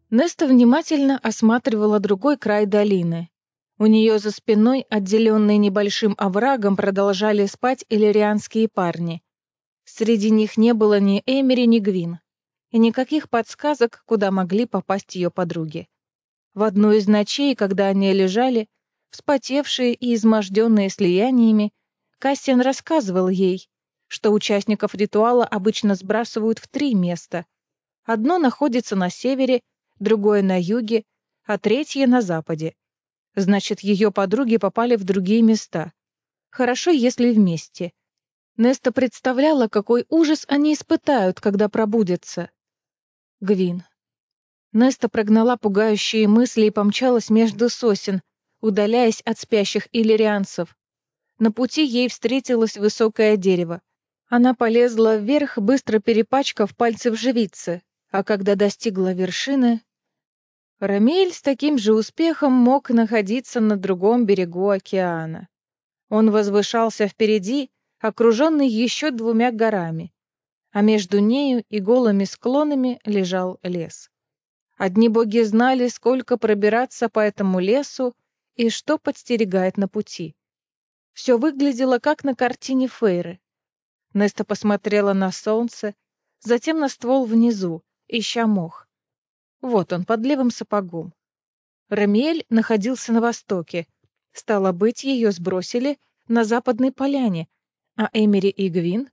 Неста внимательно осматривала другой край долины. У нее за спиной, отделенные небольшим оврагом, продолжали спать иллирианские парни. Среди них не было ни Эмери, ни Гвин. И никаких подсказок, куда могли попасть ее подруги. В одну из ночей, когда они лежали, вспотевшие и изможденные слияниями, Кассиан рассказывал ей, что участников ритуала обычно сбрасывают в 3 места. Одно находится на севере, другое на юге, а третье на западе. Значит, ее подруги попали в другие места. Хорошо, если вместе. Неста представляла, какой ужас они испытают, когда пробудятся. Гвин. Неста прогнала пугающие мысли и помчалась между сосен, удаляясь от спящих иллирианцев. На пути ей встретилось высокое дерево. Она полезла вверх, быстро перепачкав пальцы в живице, а когда достигла вершины... Рамиль с таким же успехом мог находиться на другом берегу океана. Он возвышался впереди, окруженный еще 2 горами, а между нею и голыми склонами лежал лес. Одни боги знали, сколько пробираться по этому лесу и что подстерегает на пути. Все выглядело, как на картине Фейры. Неста посмотрела на солнце, затем на ствол внизу, ища мох. Вот он, под левым сапогом. Рамиэль находился на востоке. Стало быть, ее сбросили на западной поляне, а Эмери и Гвин...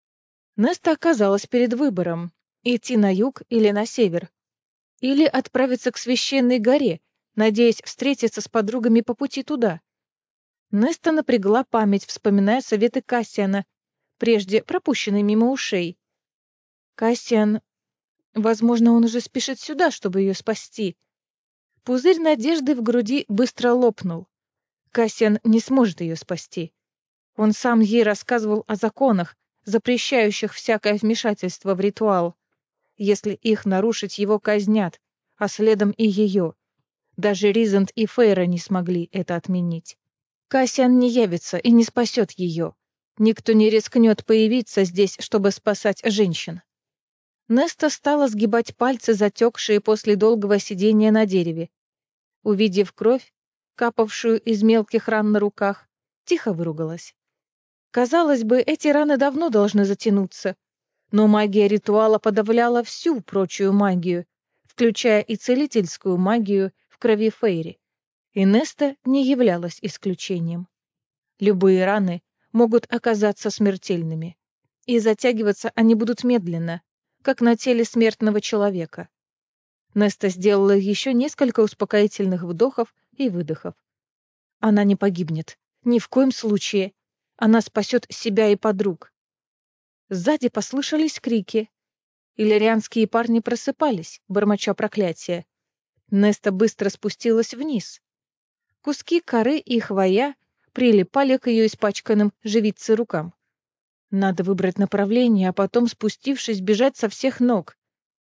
Неста оказалась перед выбором — идти на юг или на север, или отправиться к священной горе, надеясь встретиться с подругами по пути туда. Неста напрягла память, вспоминая советы Кассиана, прежде пропущенные мимо ушей. Кассиан... Возможно, он уже спешит сюда, чтобы ее спасти. Пузырь надежды в груди быстро лопнул. Кассиан не сможет ее спасти. Он сам ей рассказывал о законах, запрещающих всякое вмешательство в ритуал. Если их нарушить, его казнят, а следом и ее. Даже Ризент и Фейра не смогли это отменить. Кассиан не явится и не спасет ее. Никто не рискнет появиться здесь, чтобы спасать женщин. Неста стала сгибать пальцы, затекшие после долгого сидения на дереве. Увидев кровь, капавшую из мелких ран на руках, тихо выругалась. Казалось бы, эти раны давно должны затянуться, но магия ритуала подавляла всю прочую магию, включая и целительскую магию в крови Фейри. И Неста не являлась исключением. Любые раны могут оказаться смертельными, и затягиваться они будут медленно, как на теле смертного человека. Неста сделала еще несколько успокоительных вдохов и выдохов. Она не погибнет. Ни в коем случае. Она спасет себя и подруг. Сзади послышались крики. Иллирианские парни просыпались, бормоча проклятия. Неста быстро спустилась вниз. Куски коры и хвоя прилипали к ее испачканным живице рукам. Надо выбрать направление, а потом, спустившись, бежать со всех ног.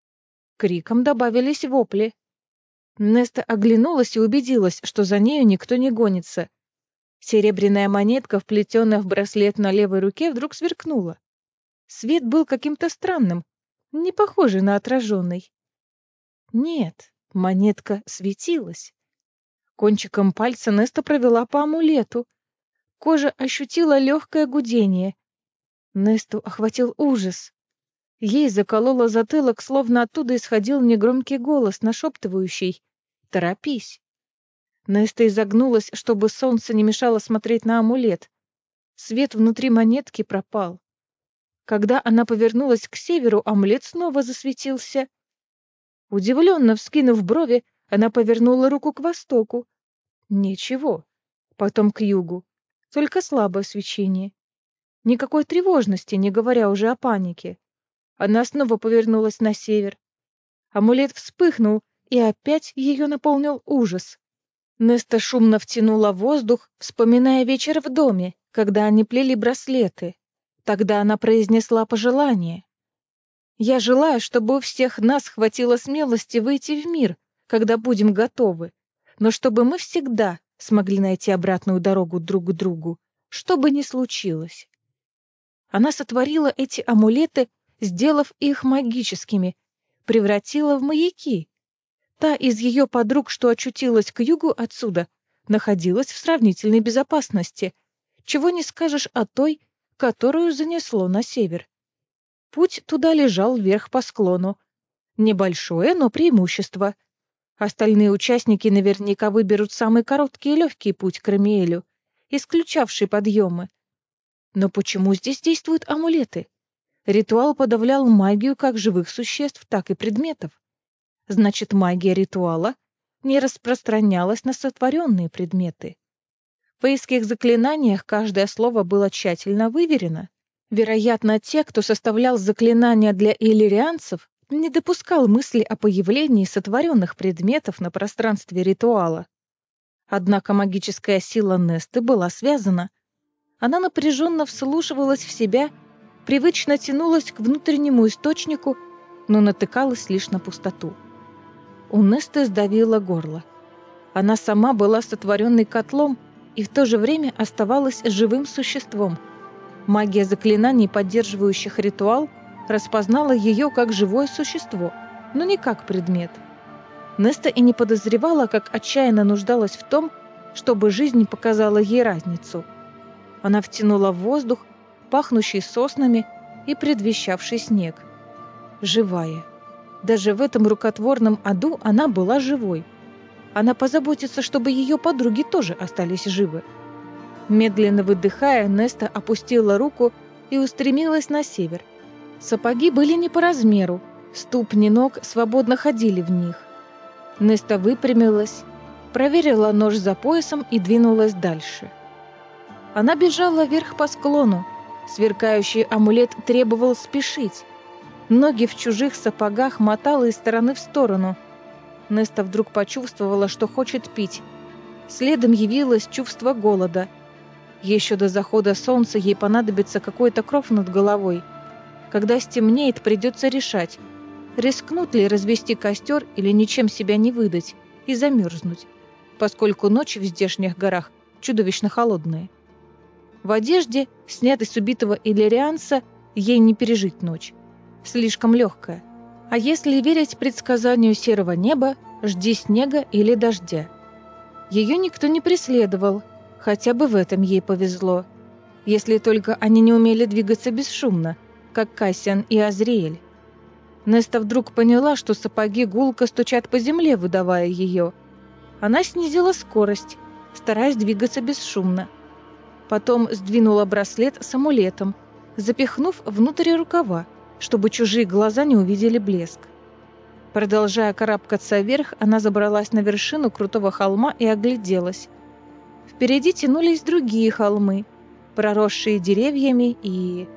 Криком добавились вопли. Неста оглянулась и убедилась, что за нею никто не гонится. Серебряная монетка, вплетенная в браслет на левой руке, вдруг сверкнула. Свет был каким-то странным, не похожий на отраженный. Нет, монетка светилась. Кончиком пальца Неста провела по амулету. Кожа ощутила легкое гудение. Несту охватил ужас. Ей закололо затылок, словно оттуда исходил негромкий голос, нашептывающий: «Торопись». Неста изогнулась, чтобы солнце не мешало смотреть на амулет. Свет внутри монетки пропал. Когда она повернулась к северу, амулет снова засветился. Удивленно вскинув брови, она повернула руку к востоку. Ничего. Потом к югу. Только слабое свечение. Никакой тревожности, не говоря уже о панике. Она снова повернулась на север. Амулет вспыхнул, и опять ее наполнил ужас. Неста шумно втянула воздух, вспоминая вечер в доме, когда они плели браслеты. Тогда она произнесла пожелание. «Я желаю, чтобы у всех нас хватило смелости выйти в мир, когда будем готовы, но чтобы мы всегда смогли найти обратную дорогу друг к другу, что бы ни случилось». Она сотворила эти амулеты, сделав их магическими, превратила в маяки. Та из ее подруг, что очутилась к югу отсюда, находилась в сравнительной безопасности. Чего не скажешь о той, которую занесло на север. Путь туда лежал вверх по склону. Небольшое, но преимущество. Остальные участники наверняка выберут самый короткий и легкий путь к Рамиэлю, исключавший подъемы. Но почему здесь действуют амулеты? Ритуал подавлял магию как живых существ, так и предметов. Значит, магия ритуала не распространялась на сотворенные предметы. В фейских заклинаниях каждое слово было тщательно выверено. Вероятно, те, кто составлял заклинания для иллирианцев, не допускал мысли о появлении сотворенных предметов на пространстве ритуала. Однако магическая сила Несты была связана. Она напряженно вслушивалась в себя, привычно тянулась к внутреннему источнику, но натыкалась лишь на пустоту. У Несты сдавило горло. Она сама была сотворенной котлом и в то же время оставалась живым существом. Магия заклинаний, поддерживающих ритуал, распознала ее как живое существо, но не как предмет. Неста и не подозревала, как отчаянно нуждалась в том, чтобы жизнь показала ей разницу. Она втянула воздух, пахнущий соснами и предвещавший снег. Живая. Даже в этом рукотворном аду она была живой. Она позаботится, чтобы ее подруги тоже остались живы. Медленно выдыхая, Неста опустила руку и устремилась на север. Сапоги были не по размеру, ступни ног свободно ходили в них. Неста выпрямилась, проверила нож за поясом и двинулась дальше. Она бежала вверх по склону. Сверкающий амулет требовал спешить. Ноги в чужих сапогах мотала из стороны в сторону. Неста вдруг почувствовала, что хочет пить. Следом явилось чувство голода. Еще до захода солнца ей понадобится какой-то кров над головой. Когда стемнеет, придется решать, рискнут ли развести костер или ничем себя не выдать и замерзнуть, поскольку ночи в здешних горах чудовищно холодные. В одежде, снятой с убитого иллирианца, ей не пережить ночь. Слишком легкая. А если верить предсказанию серого неба, жди снега или дождя. Ее никто не преследовал, хотя бы в этом ей повезло. Если только они не умели двигаться бесшумно, как Кассиан и Азриэль. Неста вдруг поняла, что сапоги гулко стучат по земле, выдавая ее. Она снизила скорость, стараясь двигаться бесшумно. Потом сдвинула браслет с амулетом, запихнув внутрь рукава, чтобы чужие глаза не увидели блеск. Продолжая карабкаться вверх, она забралась на вершину крутого холма и огляделась. Впереди тянулись другие холмы, проросшие деревьями и...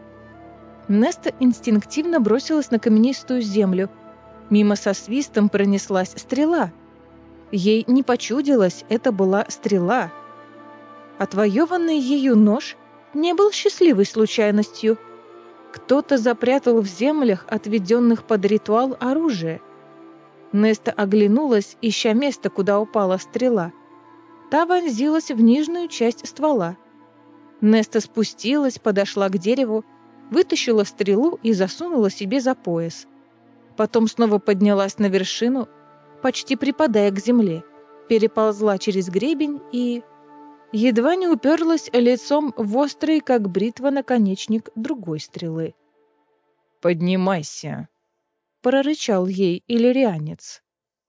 Неста инстинктивно бросилась на каменистую землю. Мимо со свистом пронеслась стрела. Ей не почудилось, это была стрела. Отвоеванный ею нож не был счастливой случайностью. Кто-то запрятал в землях, отведенных под ритуал, оружие. Неста оглянулась, ища место, куда упала стрела. Та вонзилась в нижнюю часть ствола. Неста спустилась, подошла к дереву, вытащила стрелу и засунула себе за пояс. Потом снова поднялась на вершину, почти припадая к земле, переползла через гребень и... едва не уперлась лицом в острый, как бритва, наконечник другой стрелы. «Поднимайся!» — прорычал ей иллирианец.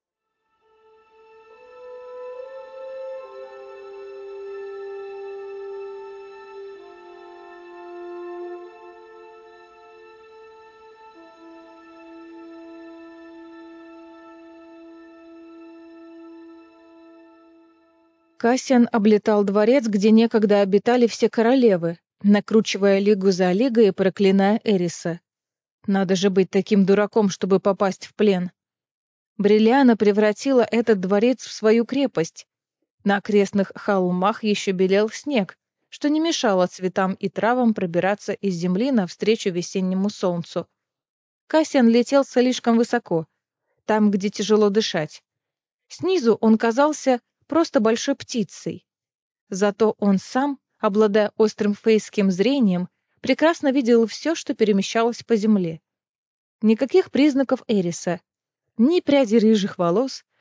Кассиан облетал дворец, где некогда обитали все королевы, накручивая лигу за лигой и проклиная Эриса. Надо же быть таким дураком, чтобы попасть в плен. Бриллиана превратила этот дворец в свою крепость. На окрестных холмах еще белел снег, что не мешало цветам и травам пробираться из земли навстречу весеннему солнцу. Кассиан летел слишком высоко, там, где тяжело дышать. Снизу он казался просто большой птицей. Зато он сам, обладая острым фейским зрением, прекрасно видел все, что перемещалось по земле. Никаких признаков Эриса. Ни пряди рыжих волос,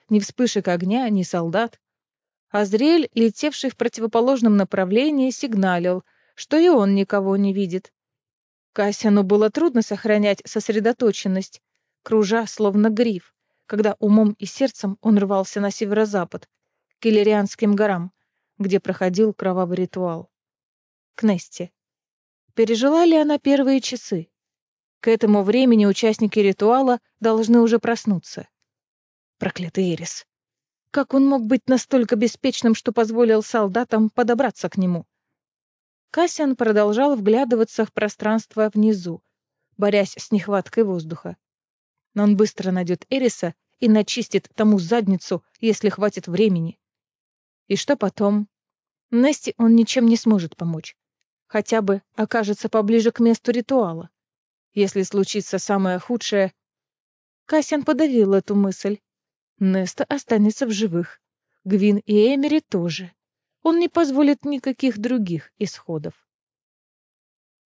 ни вспышек огня, ни солдат. Азриэль, летевший в противоположном направлении, сигналил, что и он никого не видит. Кассиану было трудно сохранять сосредоточенность, кружа словно гриф, когда умом и сердцем он рвался на северо-запад, к Иллирианским горам, где проходил кровавый ритуал. К Несте. Пережила ли она первые часы? К этому времени участники ритуала должны уже проснуться. Проклятый Эрис. Как он мог быть настолько беспечным, что позволил солдатам подобраться к нему? Кассиан продолжал вглядываться в пространство внизу, борясь с нехваткой воздуха. Но он быстро найдет Эриса и начистит тому задницу, если хватит времени. И что потом? Несте он ничем не сможет помочь. Хотя бы окажется поближе к месту ритуала. Если случится самое худшее... Кассиан подавил эту мысль. Неста останется в живых. Гвин и Эмери тоже. Он не позволит никаких других исходов.